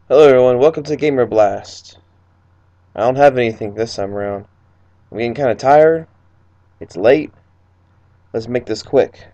Hello everyone, welcome to Gamer Blast. I don't have anything this time around. I'm getting kind of tired. It's late. Let's make this quick.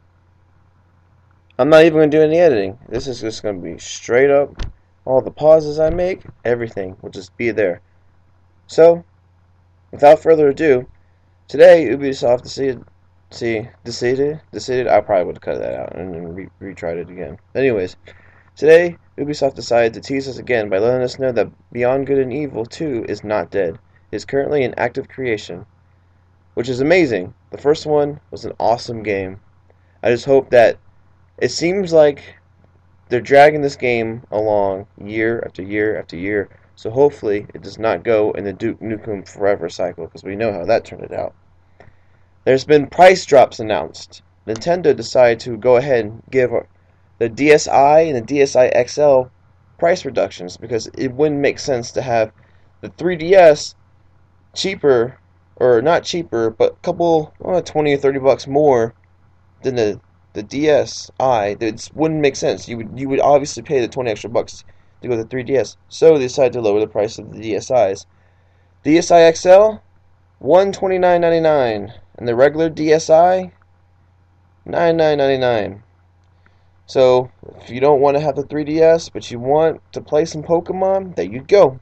I'm not even going to do any editing. This is just going to be straight up. All the pauses I make, everything will just be there. So, without further ado, today Ubisoft decided. I probably would have cut that out and then retried it again. Anyways, today, Ubisoft decided to tease us again by letting us know that Beyond Good and Evil 2 is not dead. It is currently in active creation, which is amazing. The first one was an awesome game. I just hope that it seems like they're dragging this game along year after year after year, so hopefully it does not go in the Duke Nukem Forever cycle, because we know how that turned out. There's been price drops announced. Nintendo decided to go ahead and give the DSi and the DSi XL price reductions because it wouldn't make sense to have the 3DS cheaper, or not cheaper, but a couple, 20 or 30 bucks more than the DSi. It wouldn't make sense. You would obviously pay the 20 extra bucks to go to the 3DS. So they decided to lower the price of the DSi's. DSi XL, $129.99, and the regular DSi, $99.99. So, if you don't want to have the 3DS, but you want to play some Pokemon, there you go.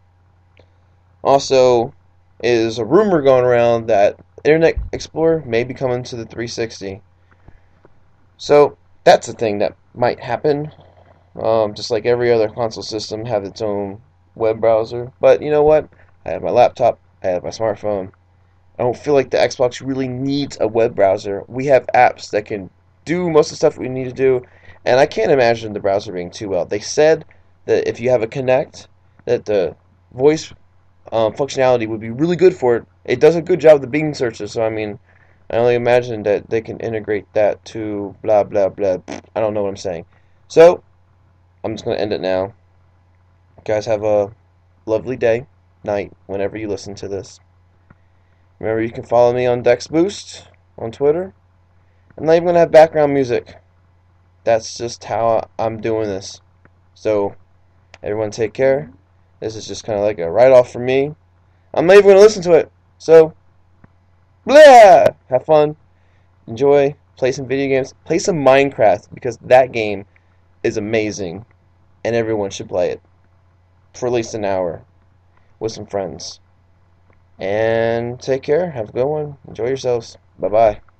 Also, is a rumor going around that Internet Explorer may be coming to the 360. So, that's a thing that might happen. Just like every other console system have its own web browser. But you know what? I have my laptop, I have my smartphone. I don't feel like the Xbox really needs a web browser. We have apps that can do most of the stuff we need to do, and I can't imagine the browser being too well. They said that if you have a Kinect, that the voice functionality would be really good for it. It does a good job of the Bing searches, so I mean, I only imagine that they can integrate that to blah blah blah. I don't know what I'm saying. So, I'm just going to end it now. You guys have a lovely day, night, whenever you listen to this. Remember, you can follow me on Dex Boost on Twitter. I'm not even going to have background music. That's just how I'm doing this. So, everyone take care. This is just kind of like a write-off for me. I'm not even going to listen to it. So, blah! Have fun. Enjoy. Play some video games. Play some Minecraft, because that game is amazing. And everyone should play it. For at least an hour. With some friends. And take care. Have a good one. Enjoy yourselves. Bye-bye.